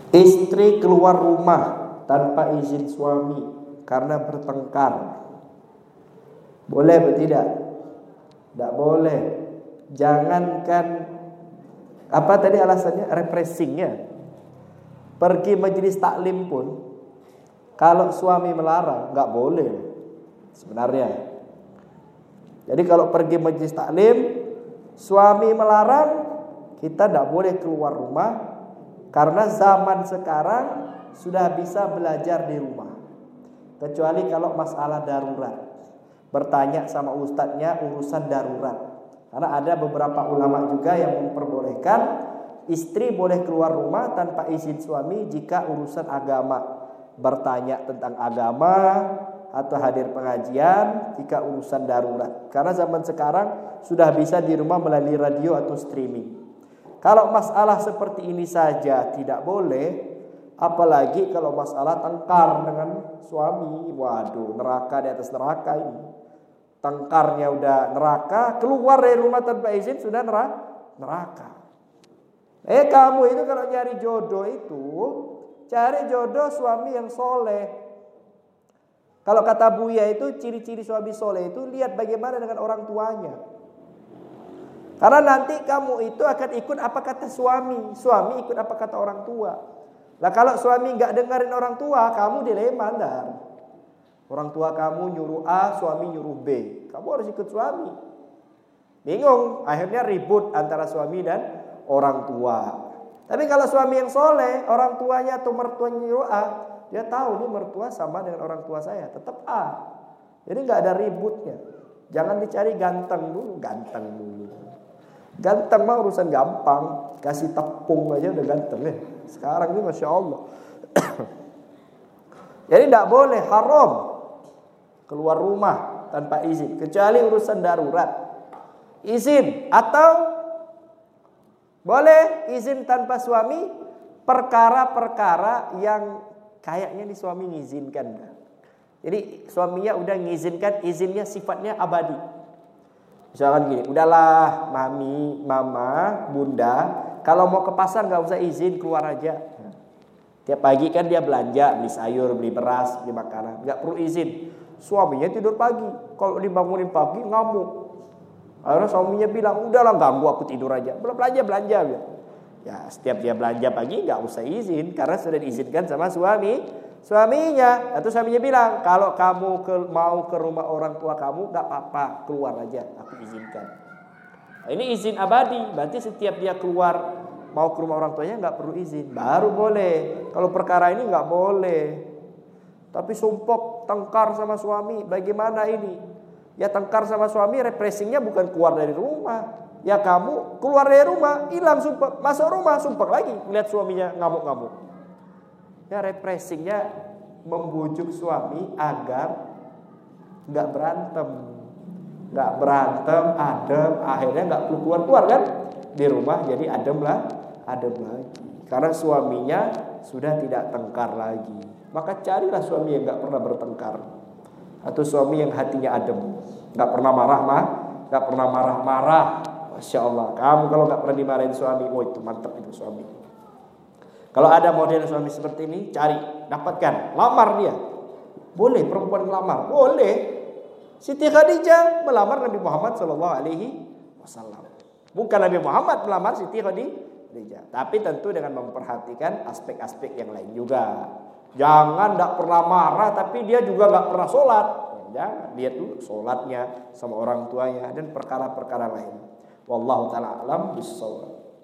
Istri keluar rumah tanpa izin suami karena bertengkar, boleh atau tidak? Tidak boleh. Jangankan apa tadi alasannya, repressingnya. Pergi majelis taklim pun kalau suami melarang nggak boleh sebenarnya. Jadi kalau pergi majelis taklim suami melarang, kita tidak boleh keluar rumah, karena zaman sekarang sudah bisa belajar di rumah. Kecuali kalau masalah darurat, bertanya sama ustadznya urusan darurat. Karena ada beberapa ulama juga yang memperbolehkan istri boleh keluar rumah tanpa izin suami jika urusan agama, bertanya tentang agama atau hadir pengajian jika urusan darurat. Karena zaman sekarang sudah bisa di rumah melalui radio atau streaming. Kalau masalah seperti ini saja tidak boleh, apalagi kalau masalah tengkar dengan suami. Waduh, neraka di atas neraka ini. Tengkarnya udah neraka, keluar dari rumah tanpa izin sudah neraka. Kamu itu kalau nyari jodoh itu, cari jodoh suami yang soleh. Kalau kata Buya itu ciri-ciri suami soleh itu lihat bagaimana dengan orang tuanya. Karena nanti kamu itu akan ikut apa kata suami, suami ikut apa kata orang tua. Nah kalau suami nggak dengerin orang tua, kamu dilema ntar. Orang tua kamu nyuruh A, suami nyuruh B, kamu harus ikut suami. Bingung, akhirnya ribut antara suami dan orang tua. Tapi kalau suami yang soleh, orang tuanya atau mertua nyuruh A, dia tahu nih mertua sama dengan orang tua saya, tetap A. Jadi nggak ada ributnya. Jangan dicari ganteng dulu. Ganteng mah urusan gampang, kasih tepung aja udah ganteng nih. Sekarang ini masya Allah. Jadi tidak boleh, haram keluar rumah tanpa izin, kecuali urusan darurat. Izin atau boleh izin tanpa suami perkara-perkara yang kayaknya nih suami ngizinkan. Jadi suaminya udah ngizinkan, izinnya sifatnya abadi. Misalkan gini, udahlah mami, mama, bunda, kalau mau ke pasar gak usah izin, keluar aja. Tiap pagi kan dia belanja, beli sayur, beli beras, beli makanan, gak perlu izin. Suaminya tidur pagi, kalau dibangunin pagi ngamuk. Akhirnya suaminya bilang, udahlah ganggu aku tidur aja, belanja. Ya setiap dia belanja pagi gak usah izin, karena sudah diizinkan sama suaminya. Atau suaminya bilang, kalau kamu mau ke rumah orang tua kamu gak apa-apa, keluar aja, aku izinkan. Nah, ini izin abadi, berarti setiap dia keluar mau ke rumah orang tuanya gak perlu izin, baru boleh. Kalau perkara ini gak boleh. Tapi sumpok tengkar sama suami, bagaimana ini? Ya tengkar sama suami, repressingnya bukan keluar dari rumah. Ya kamu keluar dari rumah, hilang sumpah, masuk rumah sumpah lagi, melihat suaminya ngamuk-ngamuk. Ya repressingnya membujuk suami agar nggak berantem, adem, akhirnya nggak perlu keluar kan di rumah, jadi adem lagi. Karena suaminya sudah tidak tengkar lagi. Maka carilah suami yang nggak pernah bertengkar, atau suami yang hatinya adem, nggak pernah marah-marah. Masya Allah, kamu kalau nggak pernah dimarahin suami, oh itu mantap itu suami. Kalau ada model suami seperti ini, cari, dapatkan, lamar dia. Boleh perempuan melamar, boleh. Siti Khadijah melamar Nabi Muhammad SAW. Bukan Nabi Muhammad melamar Siti Khadijah, tapi tentu dengan memperhatikan aspek-aspek yang lain juga. Jangan tidak pernah marah, tapi dia juga nggak pernah sholat. Jangan, lihat dulu sholatnya sama orang tuanya dan perkara-perkara lain. Wallahu ta'ala alam bissawab.